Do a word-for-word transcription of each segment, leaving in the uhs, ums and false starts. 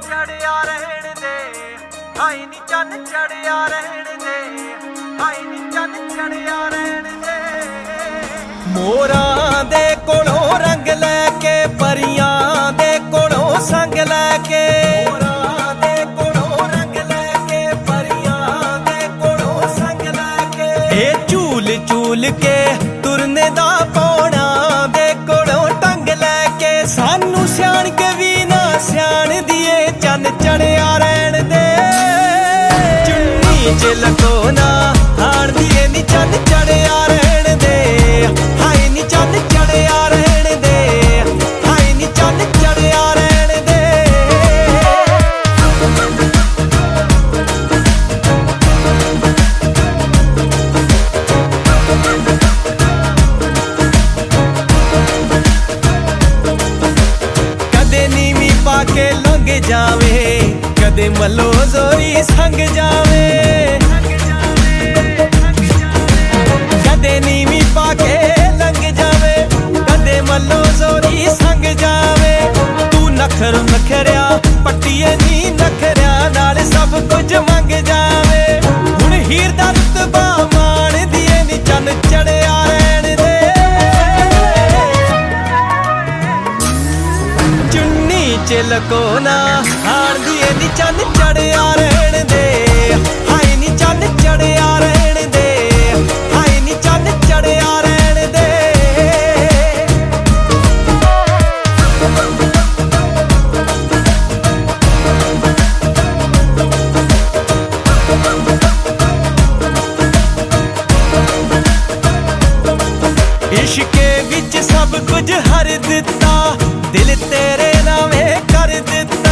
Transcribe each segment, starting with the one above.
चढ़िया रहने दे, हाई नी चन चढ़िया रहने दे, हाई नी चन चढ़िया रहने दे। मोरां दे कोलों रंग लैके परियां दे कोलों संग लैके, मोरां दे कोलों रंग लैके परियां दे कोलों संग लैके, ए झूल झूल के तुरने दा पौना दे कोलों टंग लैके, सानू सियाण के भी ना सियाण दिए चन चढ़िया रहने दे। चुन्नी च लको ना हाण दिए नी चन चढ़िया रहने दे, हाय नी चन चढ़िया रहने दे, हाय नी चन चढ़िया रहने दे। कदे नीवी पाके लंघ जावे, कदे मलो जोरी संग जावे, कदे नीवी पाके लंघ जावे, कदे मलो जोरी संग जावे। तू नखर नखरिया पट्टीए नी नखरिया नाल सब कुछ मंग जावे। हुण हीर दा रुतबा मान दिए नी चन चढ़िया रहने दे। चुन्नी च लको ना हाण दिए नी चन चढ़िया रहने दे, हाय नी चन चढ़िया रहने दे, हाय नी चन चढ़िया रहने दे। इश्के विच सब कुछ हर दिता, दिल तेरे नावे कर दिता।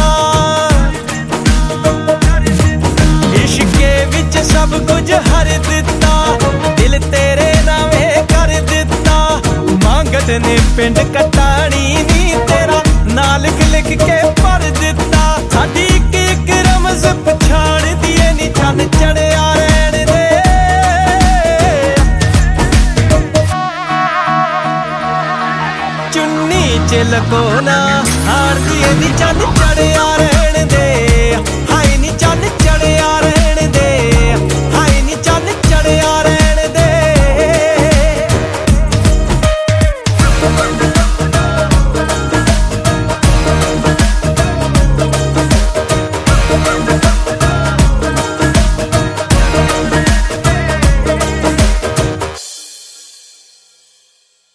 इश्के विच सब कुछ हर दिता, दिल तेरे नावे कर दिता। मांगत ने पिंड कटाणी नी तेरा नाल लिख लिख के भर दिता। साडी इक इक रमज पछाण दिए नी चन चढ़िया रहने दे। चुन्नी च लको ना हार दिए नी चन